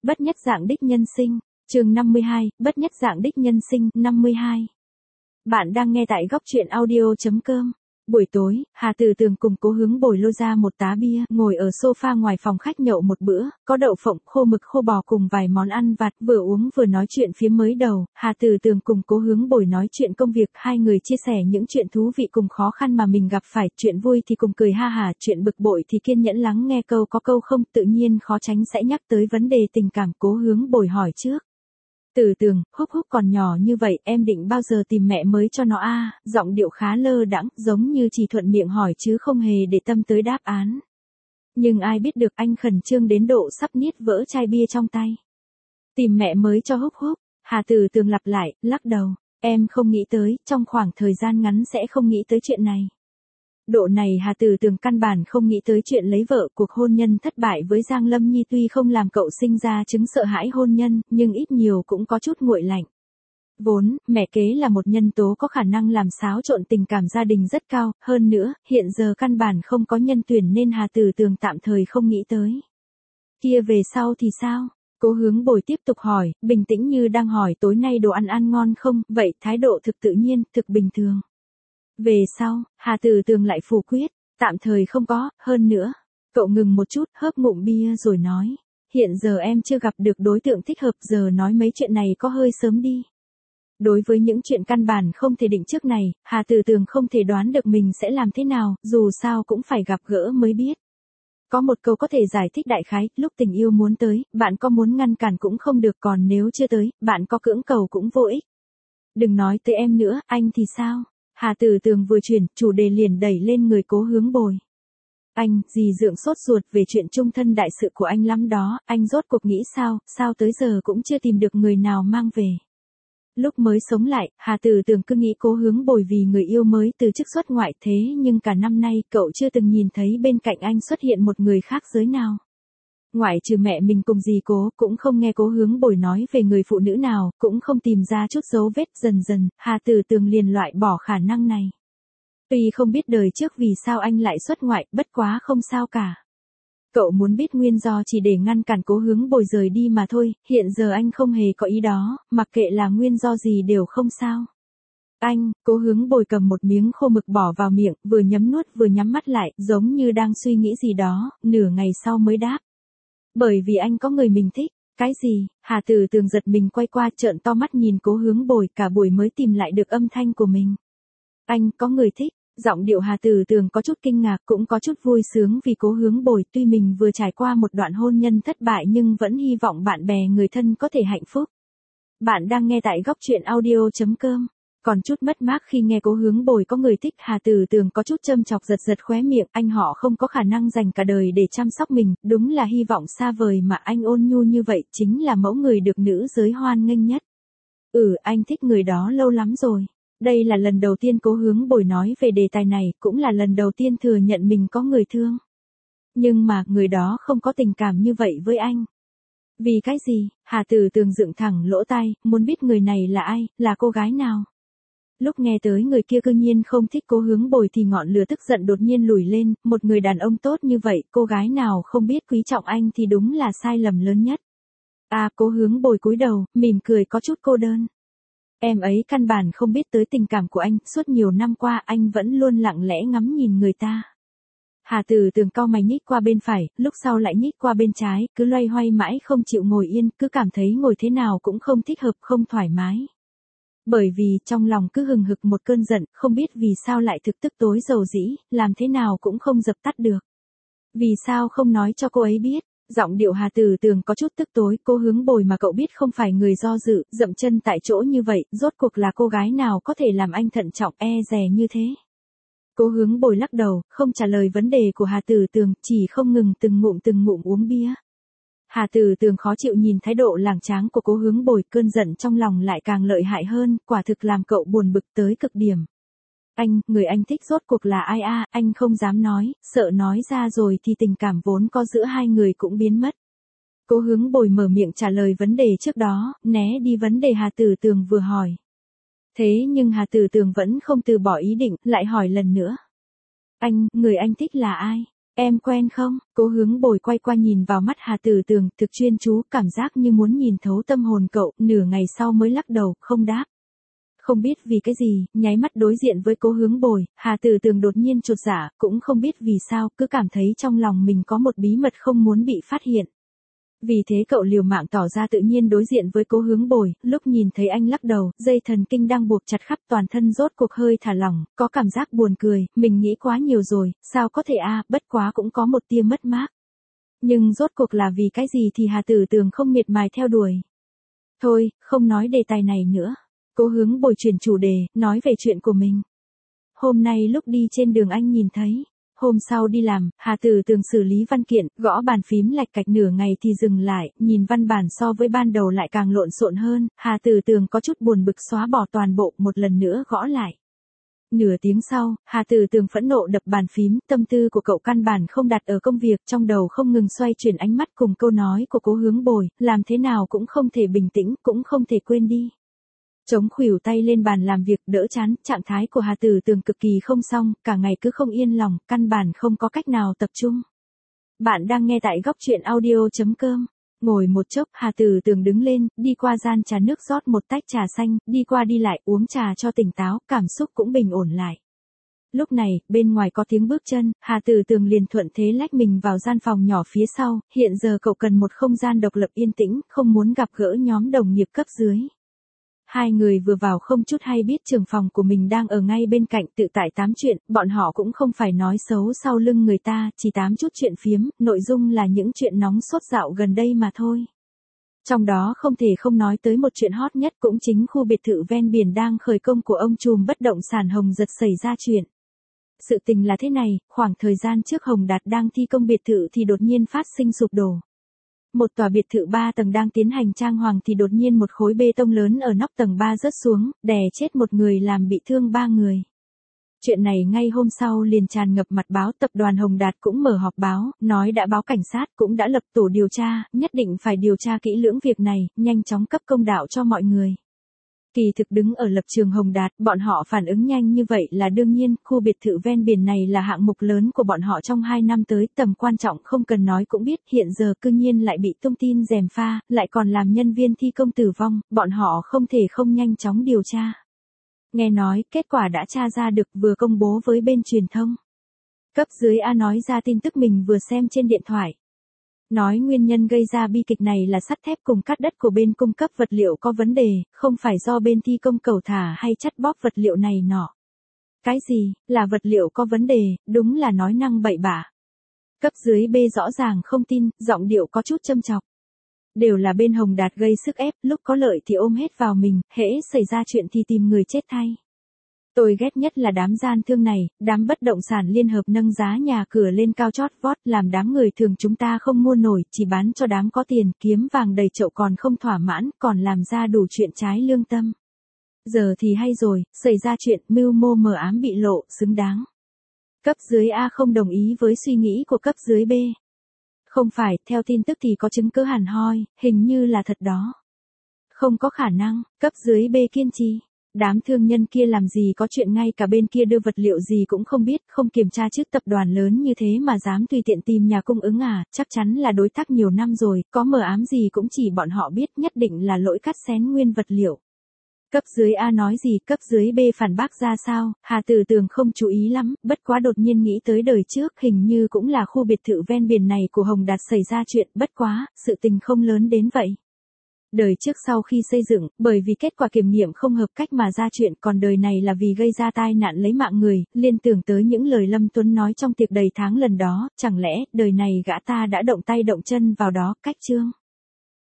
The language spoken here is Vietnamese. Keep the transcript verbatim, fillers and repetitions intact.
Bất nhất dạng đích nhân sinh, chương năm mươi hai, bất nhất dạng đích nhân sinh, năm mươi hai. Bạn đang nghe tại góc truyện audio chấm com. Buổi tối, Hà Từ Tường cùng Cố Hướng Bồi lôi ra một tá bia, ngồi ở sofa ngoài phòng khách nhậu một bữa, có đậu phộng, khô mực khô bò cùng vài món ăn vặt, vừa uống vừa nói chuyện phía mới đầu. Hà Từ Tường cùng Cố Hướng Bồi nói chuyện công việc, hai người chia sẻ những chuyện thú vị cùng khó khăn mà mình gặp phải, chuyện vui thì cùng cười ha hả, chuyện bực bội thì kiên nhẫn lắng nghe câu có câu không, tự nhiên khó tránh sẽ nhắc tới vấn đề tình cảm. Cố Hướng Bồi hỏi trước. Từ Tường, Húc Húc còn nhỏ như vậy, em định bao giờ tìm mẹ mới cho nó a? Giọng điệu khá lơ đãng, giống như chỉ thuận miệng hỏi chứ không hề để tâm tới đáp án. Nhưng ai biết được anh khẩn trương đến độ sắp niết vỡ chai bia trong tay. Tìm mẹ mới cho Húc Húc, Hà Từ Tường lặp lại, lắc đầu, em không nghĩ tới, trong khoảng thời gian ngắn sẽ không nghĩ tới chuyện này. Độ này Hà Từ Tường căn bản không nghĩ tới chuyện lấy vợ. Cuộc hôn nhân thất bại với Giang Lâm Nhi tuy không làm cậu sinh ra chứng sợ hãi hôn nhân, nhưng ít nhiều cũng có chút nguội lạnh. Vốn, mẹ kế là một nhân tố có khả năng làm xáo trộn tình cảm gia đình rất cao, hơn nữa, hiện giờ căn bản không có nhân tuyển nên Hà Từ Tường tạm thời không nghĩ tới. Kia về sau thì sao? Cố Hướng Bồi tiếp tục hỏi, bình tĩnh như đang hỏi tối nay đồ ăn ăn ngon không, vậy thái độ thực tự nhiên, thực bình thường. Về sau, Hà Từ Tường lại phủ quyết, tạm thời không có, hơn nữa. Cậu ngừng một chút, hớp ngụm bia rồi nói, hiện giờ em chưa gặp được đối tượng thích hợp, giờ nói mấy chuyện này có hơi sớm đi. Đối với những chuyện căn bản không thể định trước này, Hà Từ Tường không thể đoán được mình sẽ làm thế nào, dù sao cũng phải gặp gỡ mới biết. Có một câu có thể giải thích đại khái, lúc tình yêu muốn tới, bạn có muốn ngăn cản cũng không được, còn nếu chưa tới, bạn có cưỡng cầu cũng vô ích. Đừng nói tới em nữa, anh thì sao? Hà Từ Tường vừa chuyển, chủ đề liền đẩy lên người Cố Hướng Bồi. Anh, dì dượng sốt ruột về chuyện chung thân đại sự của anh lắm đó, anh rốt cuộc nghĩ sao, sao tới giờ cũng chưa tìm được người nào mang về. Lúc mới sống lại, Hà Từ Tường cứ nghĩ Cố Hướng Bồi vì người yêu mới từ chức xuất ngoại, thế nhưng cả năm nay cậu chưa từng nhìn thấy bên cạnh anh xuất hiện một người khác giới nào. Ngoại trừ mẹ mình cùng dì Cố, cũng không nghe Cố Hướng Bồi nói về người phụ nữ nào, cũng không tìm ra chút dấu vết. Dần dần, Hà Từ Tường liền loại bỏ khả năng này. Tuy không biết đời trước vì sao anh lại xuất ngoại, bất quá không sao cả. Cậu muốn biết nguyên do chỉ để ngăn cản Cố Hướng Bồi rời đi mà thôi, hiện giờ anh không hề có ý đó, mặc kệ là nguyên do gì đều không sao. Anh, Cố Hướng Bồi cầm một miếng khô mực bỏ vào miệng, vừa nhấm nuốt vừa nhắm mắt lại, giống như đang suy nghĩ gì đó, nửa ngày sau mới đáp. Bởi vì anh có người mình thích. Cái gì? Hà Từ Tường giật mình quay qua trợn to mắt nhìn Cố Hướng Bồi, cả buổi mới tìm lại được âm thanh của mình. Anh có người thích? Giọng điệu Hà Từ Tường có chút kinh ngạc, cũng có chút vui sướng vì Cố Hướng Bồi, tuy mình vừa trải qua một đoạn hôn nhân thất bại nhưng vẫn hy vọng bạn bè người thân có thể hạnh phúc. Bạn đang nghe tại góc truyện audio chấm com. Còn chút mất mát khi nghe Cố Hướng Bồi có người thích, Hà Từ Tường có chút châm chọc giật giật khóe miệng, anh họ không có khả năng dành cả đời để chăm sóc mình, đúng là hy vọng xa vời mà anh ôn nhu như vậy, chính là mẫu người được nữ giới hoan nghênh nhất. Ừ, anh thích người đó lâu lắm rồi. Đây là lần đầu tiên Cố Hướng Bồi nói về đề tài này, cũng là lần đầu tiên thừa nhận mình có người thương. Nhưng mà, người đó không có tình cảm như vậy với anh. Vì cái gì? Hà Từ Tường dựng thẳng lỗ tai, muốn biết người này là ai, là cô gái nào. Lúc nghe tới người kia cư nhiên không thích Cố Hướng Bồi thì ngọn lửa tức giận đột nhiên lùi lên, một người đàn ông tốt như vậy, cô gái nào không biết quý trọng anh thì đúng là sai lầm lớn nhất. À, Cố Hướng Bồi cúi đầu, mỉm cười có chút cô đơn. Em ấy căn bản không biết tới tình cảm của anh, suốt nhiều năm qua anh vẫn luôn lặng lẽ ngắm nhìn người ta. Hà Từ Tường cau mày nhích qua bên phải, lúc sau lại nhích qua bên trái, cứ loay hoay mãi không chịu ngồi yên, cứ cảm thấy ngồi thế nào cũng không thích hợp, không thoải mái. Bởi vì trong lòng cứ hừng hực một cơn giận, không biết vì sao lại thực tức tối dầu dĩ, làm thế nào cũng không dập tắt được. Vì sao không nói cho cô ấy biết? Giọng điệu Hà Từ Tường có chút tức tối, Cố Hướng Bồi mà cậu biết không phải người do dự, dậm chân tại chỗ như vậy, rốt cuộc là cô gái nào có thể làm anh thận trọng e dè như thế? Cố Hướng Bồi lắc đầu, không trả lời vấn đề của Hà Từ Tường, chỉ không ngừng từng ngụm từng ngụm uống bia. Hà Từ Tường khó chịu nhìn thái độ lảng tráng của Cố Hướng Bồi, cơn giận trong lòng lại càng lợi hại hơn, quả thực làm cậu buồn bực tới cực điểm. Anh, người anh thích rốt cuộc là ai a? Anh không dám nói, sợ nói ra rồi thì tình cảm vốn có giữa hai người cũng biến mất. Cố Hướng Bồi mở miệng trả lời vấn đề trước đó, né đi vấn đề Hà Từ Tường vừa hỏi. Thế nhưng Hà Từ Tường vẫn không từ bỏ ý định, lại hỏi lần nữa. Anh, người anh thích là ai? Em quen không? Cố Hướng Bồi quay qua nhìn vào mắt Hà Tử Tường, thực chuyên chú, cảm giác như muốn nhìn thấu tâm hồn cậu, nửa ngày sau mới lắc đầu, không đáp. Không biết vì cái gì, nháy mắt đối diện với Cố Hướng Bồi, Hà Tử Tường đột nhiên chột dạ, cũng không biết vì sao, cứ cảm thấy trong lòng mình có một bí mật không muốn bị phát hiện. Vì thế cậu liều mạng tỏ ra tự nhiên đối diện với Cố Hướng Bồi, lúc nhìn thấy anh lắc đầu, dây thần kinh đang buộc chặt khắp toàn thân rốt cuộc hơi thả lỏng, có cảm giác buồn cười, mình nghĩ quá nhiều rồi, sao có thể a, bất quá cũng có một tia mất mát. Nhưng rốt cuộc là vì cái gì thì Hà Tử Tường không miệt mài theo đuổi. Thôi, không nói đề tài này nữa. Cố Hướng Bồi chuyển chủ đề, nói về chuyện của mình. Hôm nay lúc đi trên đường anh nhìn thấy. Hôm sau đi làm, Hà Tử Tường xử lý văn kiện, gõ bàn phím lạch cạch nửa ngày thì dừng lại, nhìn văn bản so với ban đầu lại càng lộn xộn hơn, Hà Tử Tường có chút buồn bực xóa bỏ toàn bộ, một lần nữa gõ lại. Nửa tiếng sau, Hà Tử Tường phẫn nộ đập bàn phím, tâm tư của cậu căn bản không đặt ở công việc, trong đầu không ngừng xoay chuyển ánh mắt cùng câu nói của Cố Hướng Bồi, làm thế nào cũng không thể bình tĩnh, cũng không thể quên đi. Chống khuỷu tay lên bàn làm việc đỡ chán, trạng thái của Hà Tử Tường cực kỳ không xong, cả ngày cứ không yên lòng, căn bản không có cách nào tập trung. Bạn đang nghe tại góc truyện audio.com. Ngồi một chốc, Hà Tử Tường đứng lên, đi qua gian trà nước rót một tách trà xanh, đi qua đi lại uống trà cho tỉnh táo, cảm xúc cũng bình ổn lại. Lúc này, bên ngoài có tiếng bước chân, Hà Tử Tường liền thuận thế lách mình vào gian phòng nhỏ phía sau, hiện giờ cậu cần một không gian độc lập yên tĩnh, không muốn gặp gỡ nhóm đồng nghiệp cấp dưới. Hai người vừa vào không chút hay biết trưởng phòng của mình đang ở ngay bên cạnh tự tại tám chuyện, bọn họ cũng không phải nói xấu sau lưng người ta, chỉ tám chút chuyện phiếm, nội dung là những chuyện nóng sốt dạo gần đây mà thôi. Trong đó không thể không nói tới một chuyện hot nhất cũng chính khu biệt thự ven biển đang khởi công của ông trùm bất động sản Hồng Giật xảy ra chuyện. Sự tình là thế này, khoảng thời gian trước Hồng Đạt đang thi công biệt thự thì đột nhiên phát sinh sụp đổ. Một tòa biệt thự ba tầng đang tiến hành trang hoàng thì đột nhiên một khối bê tông lớn ở nóc tầng ba rớt xuống, đè chết một người làm bị thương ba người. Chuyện này ngay hôm sau liền tràn ngập mặt báo, tập đoàn Hồng Đạt cũng mở họp báo, nói đã báo cảnh sát, cũng đã lập tổ điều tra, nhất định phải điều tra kỹ lưỡng việc này, nhanh chóng cấp công đạo cho mọi người. Kỳ thực đứng ở lập trường Hồng Đạt, bọn họ phản ứng nhanh như vậy là đương nhiên, khu biệt thự ven biển này là hạng mục lớn của bọn họ trong hai năm tới, tầm quan trọng không cần nói cũng biết, hiện giờ cư nhiên lại bị tung tin gièm pha, lại còn làm nhân viên thi công tử vong, bọn họ không thể không nhanh chóng điều tra. Nghe nói, kết quả đã tra ra được vừa công bố với bên truyền thông. Cấp dưới A nói ra tin tức mình vừa xem trên điện thoại. Nói nguyên nhân gây ra bi kịch này là sắt thép cùng cát đất của bên cung cấp vật liệu có vấn đề, không phải do bên thi công cẩu thả hay chắt bóp vật liệu này nọ. Cái gì, là vật liệu có vấn đề, đúng là nói năng bậy bạ. Cấp dưới B rõ ràng không tin, giọng điệu có chút châm chọc. Đều là bên Hồng Đạt gây sức ép, lúc có lợi thì ôm hết vào mình, hễ xảy ra chuyện thì tìm người chết thay. Tôi ghét nhất là đám gian thương này, đám bất động sản liên hợp nâng giá nhà cửa lên cao chót vót, làm đám người thường chúng ta không mua nổi, chỉ bán cho đám có tiền, kiếm vàng đầy chậu còn không thỏa mãn, còn làm ra đủ chuyện trái lương tâm. Giờ thì hay rồi, xảy ra chuyện mưu mô mờ ám bị lộ, xứng đáng. Cấp dưới A không đồng ý với suy nghĩ của cấp dưới B. Không phải, theo tin tức thì có chứng cứ hẳn hoi, hình như là thật đó. Không có khả năng, cấp dưới B kiên trì. Đám thương nhân kia làm gì có chuyện ngay cả bên kia đưa vật liệu gì cũng không biết, không kiểm tra trước tập đoàn lớn như thế mà dám tùy tiện tìm nhà cung ứng à, chắc chắn là đối tác nhiều năm rồi, có mờ ám gì cũng chỉ bọn họ biết, nhất định là lỗi cắt xén nguyên vật liệu. Cấp dưới A nói gì, cấp dưới B phản bác ra sao, Hà Tử Tường không chú ý lắm, bất quá đột nhiên nghĩ tới đời trước, hình như cũng là khu biệt thự ven biển này của Hồng Đạt xảy ra chuyện, bất quá, sự tình không lớn đến vậy. Đời trước sau khi xây dựng, bởi vì kết quả kiểm nghiệm không hợp cách mà ra chuyện, còn đời này là vì gây ra tai nạn lấy mạng người, liên tưởng tới những lời Lâm Tuấn nói trong tiệc đầy tháng lần đó, chẳng lẽ, đời này gã ta đã động tay động chân vào đó, cách chương.